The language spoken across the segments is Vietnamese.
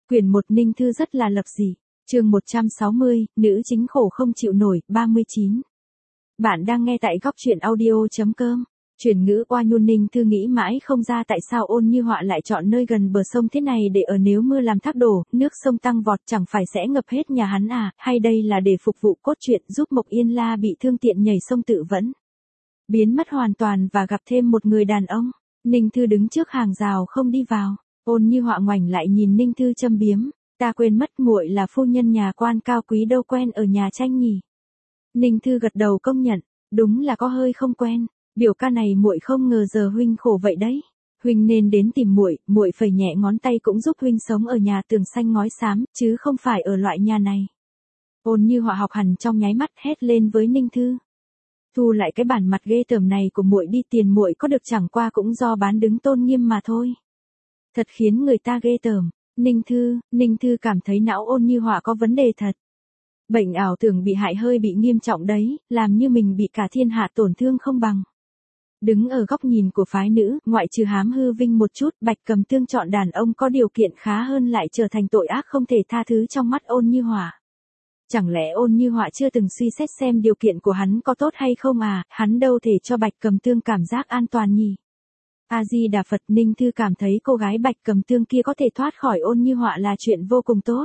Quyển 1 Ninh Thư rất là lập dị. Chương 160, nữ chính khổ không chịu nổi, 39. Bạn đang nghe tại góc truyện audio.com. Chuyển ngữ oa nhu. Ninh Thư nghĩ mãi không ra tại sao Ôn Như Họa lại chọn nơi gần bờ sông thế này để ở, nếu mưa làm thác đổ, nước sông tăng vọt chẳng phải sẽ ngập hết nhà hắn à, hay đây là để phục vụ cốt truyện giúp Mộc Yên La bị thương tiện nhảy sông tự vẫn, biến mất hoàn toàn và gặp thêm một người đàn ông. Ninh Thư đứng trước hàng rào không đi vào. Ôn Như Họa ngoảnh lại nhìn Ninh Thư châm biếm, ta quên mất muội là phu nhân nhà quan cao quý, đâu quen ở nhà tranh nhỉ. Ninh Thư gật đầu công nhận, đúng là có hơi không quen. Biểu ca này muội không ngờ giờ huynh khổ vậy đấy. Huynh nên đến tìm muội, muội phẩy nhẹ ngón tay cũng giúp huynh sống ở nhà tường xanh ngói xám, chứ không phải ở loại nhà này. Ôn Như Họa học hẳn trong nháy mắt hét lên với Ninh Thư. Thu lại cái bản mặt ghê tởm này của muội đi, tiền muội có được chẳng qua cũng do bán đứng tôn nghiêm mà thôi. Thật khiến người ta ghê tởm. Ninh Thư cảm thấy não Ôn Như Họa có vấn đề thật. Bệnh ảo tưởng bị hại hơi bị nghiêm trọng đấy, làm như mình bị cả thiên hạ tổn thương không bằng. Đứng ở góc nhìn của phái nữ, ngoại trừ hám hư vinh một chút, Bạch Cầm Tương chọn đàn ông có điều kiện khá hơn lại trở thành tội ác không thể tha thứ trong mắt Ôn Như Họa. Chẳng lẽ Ôn Như Họa chưa từng suy xét xem điều kiện của hắn có tốt hay không à, hắn đâu thể cho Bạch Cầm Tương cảm giác an toàn nhỉ. A-di-đà Phật. Ninh Thư cảm thấy cô gái Bạch Cầm Tương kia có thể thoát khỏi Ôn Như Họa là chuyện vô cùng tốt.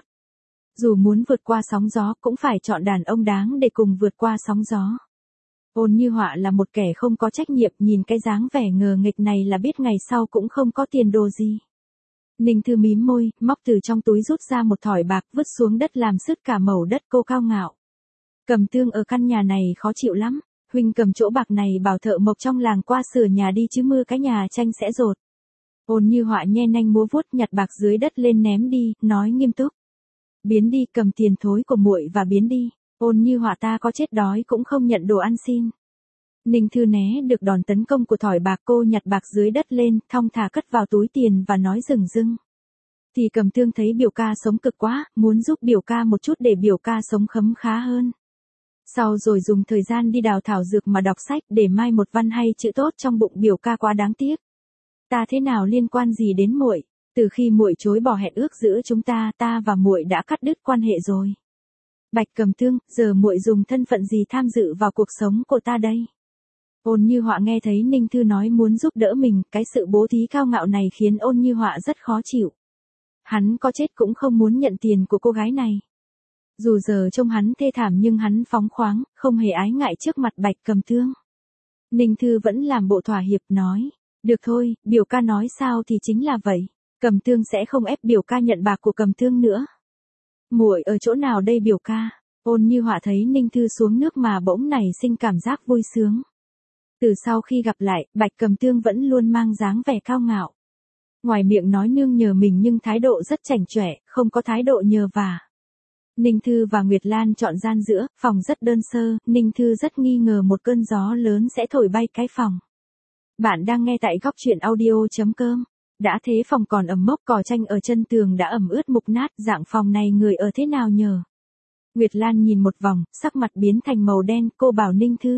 Dù muốn vượt qua sóng gió cũng phải chọn đàn ông đáng để cùng vượt qua sóng gió. Ôn Như Họa là một kẻ không có trách nhiệm, nhìn cái dáng vẻ ngờ nghịch này là biết ngày sau cũng không có tiền đồ gì. Ninh Thư mím môi, móc từ trong túi rút ra một thỏi bạc vứt xuống đất làm sứt cả màu đất. Cô cao ngạo. Cầm Tương ở căn nhà này khó chịu lắm. Huynh cầm chỗ bạc này bảo thợ mộc trong làng qua sửa nhà đi chứ mưa cái nhà tranh sẽ rột. Ôn Như Họa nhe nanh múa vuốt nhặt bạc dưới đất lên ném đi, nói nghiêm túc. Biến đi, cầm tiền thối của muội và biến đi. Ôn Như Họa ta có chết đói cũng không nhận đồ ăn xin. Ninh Thư né được đòn tấn công của thỏi bạc, cô nhặt bạc dưới đất lên, thong thả cất vào túi tiền và nói dửng dưng. Thì Cầm Tương thấy biểu ca sống cực quá, muốn giúp biểu ca một chút để biểu ca sống khấm khá hơn. Sau rồi dùng thời gian đi đào thảo dược mà đọc sách để mai một văn hay chữ tốt trong bụng biểu ca, quá đáng tiếc. Ta thế nào liên quan gì đến muội? Từ khi muội chối bỏ hẹn ước giữa chúng ta, ta và muội đã cắt đứt quan hệ rồi. Bạch Cầm Tương, giờ muội dùng thân phận gì tham dự vào cuộc sống của ta đây? Ôn Như Họa nghe thấy Ninh Thư nói muốn giúp đỡ mình, cái sự bố thí cao ngạo này khiến Ôn Như Họa rất khó chịu. Hắn có chết cũng không muốn nhận tiền của cô gái này. Dù giờ trông hắn thê thảm nhưng hắn phóng khoáng, không hề ái ngại trước mặt Bạch Cầm Tương. Ninh Thư vẫn làm bộ thỏa hiệp nói, được thôi, biểu ca nói sao thì chính là vậy. Cầm Tương sẽ không ép biểu ca nhận bạc của Cầm Tương nữa. Muội ở chỗ nào đây biểu ca? Ôn Như Họa thấy Ninh Thư xuống nước mà bỗng nảy sinh cảm giác vui sướng. Từ sau khi gặp lại, Bạch Cầm Tương vẫn luôn mang dáng vẻ cao ngạo. Ngoài miệng nói nương nhờ mình nhưng thái độ rất chảnh chọe, không có thái độ nhờ vả. Ninh Thư và Nguyệt Lan chọn gian giữa, phòng rất đơn sơ, Ninh Thư rất nghi ngờ một cơn gió lớn sẽ thổi bay cái phòng. Bạn đang nghe tại góc truyện audio.com. Đã thế phòng còn ẩm mốc, cỏ tranh ở chân tường đã ẩm ướt mục nát, dạng phòng này người ở thế nào nhờ? Nguyệt Lan nhìn một vòng, sắc mặt biến thành màu đen, cô bảo Ninh Thư.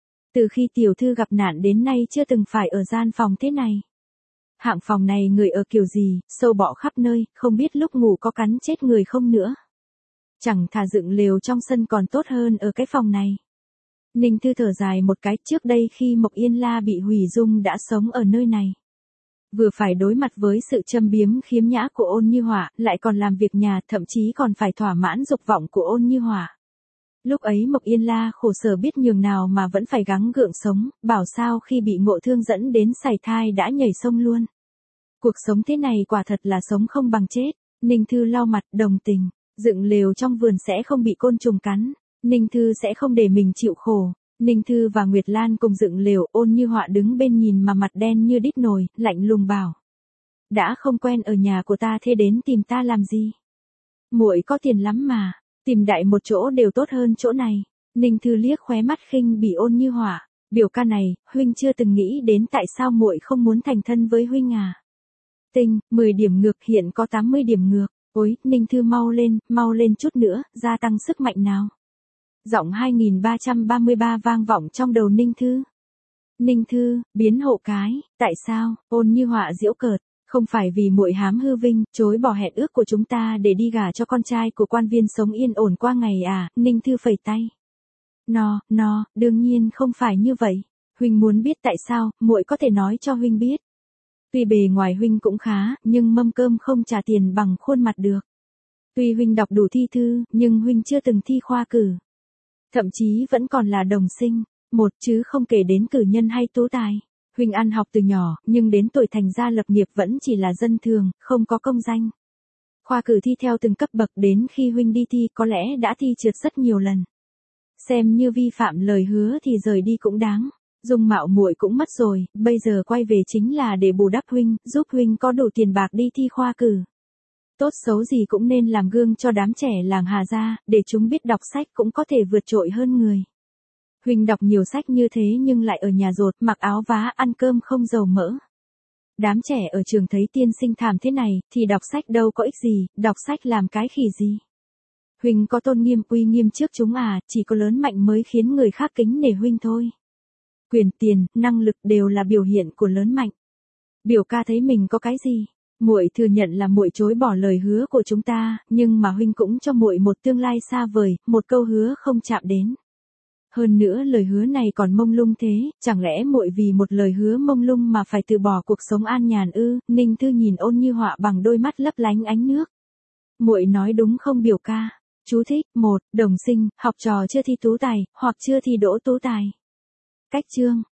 Từ khi tiểu thư gặp nạn đến nay chưa từng phải ở gian phòng thế này. Hạng phòng này người ở kiểu gì, sâu bọ khắp nơi, không biết lúc ngủ có cắn chết người không nữa. Chẳng thà dựng lều trong sân còn tốt hơn ở cái phòng này. Ninh Thư thở dài một cái, trước đây khi Mộc Yên La bị hủy dung đã sống ở nơi này. Vừa phải đối mặt với sự châm biếm khiếm nhã của Ôn Như Họa, lại còn làm việc nhà, thậm chí còn phải thỏa mãn dục vọng của Ôn Như Họa. Lúc ấy Mộc Yên La khổ sở biết nhường nào mà vẫn phải gắng gượng sống, bảo sao khi bị ngộ thương dẫn đến sảy thai đã nhảy sông luôn. Cuộc sống thế này quả thật là sống không bằng chết. Ninh Thư lau mặt, đồng tình. Dựng lều trong vườn sẽ không bị côn trùng cắn. Ninh Thư sẽ không để mình chịu khổ. Ninh Thư và Nguyệt Lan cùng dựng lều, Ôn Như Họa đứng bên nhìn mà mặt đen như đít nồi, lạnh lùng bảo. Đã không quen ở nhà của ta thế đến tìm ta làm gì? Muội có tiền lắm mà, tìm đại một chỗ đều tốt hơn chỗ này. Ninh Thư liếc khóe mắt khinh bỉ Ôn Như Họa, biểu ca này, huynh chưa từng nghĩ đến tại sao muội không muốn thành thân với huynh à? Tinh, 10 điểm ngược hiện có 80 điểm ngược. Ôi, Ninh Thư mau lên chút nữa, gia tăng sức mạnh nào. Giọng 2333 vang vọng trong đầu Ninh Thư. Ninh Thư, biến hộ cái, tại sao? Ôn Như Họa giễu cợt, Không phải vì muội hám hư vinh, chối bỏ hẹn ước của chúng ta để đi gả cho con trai của quan viên sống yên ổn qua ngày à, Ninh Thư phẩy tay. Đương nhiên không phải như vậy. Huynh muốn biết tại sao, muội có thể nói cho huynh biết. Tuy bề ngoài huynh cũng khá, nhưng mâm cơm không trả tiền bằng khuôn mặt được. Tuy huynh đọc đủ thi thư, nhưng huynh chưa từng thi khoa cử. Thậm chí vẫn còn là đồng sinh, một chứ không kể đến cử nhân hay tú tài. Huynh ăn học từ nhỏ, nhưng đến tuổi thành gia lập nghiệp vẫn chỉ là dân thường, không có công danh. Khoa cử thi theo từng cấp bậc, đến khi huynh đi thi có lẽ đã thi trượt rất nhiều lần. Xem như vi phạm lời hứa thì rời đi cũng đáng. Dung mạo muội cũng mất rồi, bây giờ quay về chính là để bù đắp huynh, giúp huynh có đủ tiền bạc đi thi khoa cử. Tốt xấu gì cũng nên làm gương cho đám trẻ làng Hà gia, để chúng biết đọc sách cũng có thể vượt trội hơn người. Huynh đọc nhiều sách như thế nhưng lại ở nhà dột, mặc áo vá, ăn cơm không dầu mỡ. Đám trẻ ở trường thấy tiên sinh thảm thế này, thì đọc sách đâu có ích gì, đọc sách làm cái khỉ gì. Huynh có tôn nghiêm uy nghiêm trước chúng à, chỉ có lớn mạnh mới khiến người khác kính nể huynh thôi. Quyền tiền, năng lực đều là biểu hiện của lớn mạnh. Biểu ca thấy mình có cái gì? Muội thừa nhận là muội chối bỏ lời hứa của chúng ta, nhưng mà huynh cũng cho muội một tương lai xa vời, một câu hứa không chạm đến. Hơn nữa lời hứa này còn mông lung thế, chẳng lẽ muội vì một lời hứa mông lung mà phải từ bỏ cuộc sống an nhàn ư? Ninh Thư nhìn Ôn Như Họa bằng đôi mắt lấp lánh ánh nước. Muội nói đúng không biểu ca? Chú thích: 1. Đồng sinh, học trò chưa thi tú tài, hoặc chưa thi đỗ tú tài. Cách chương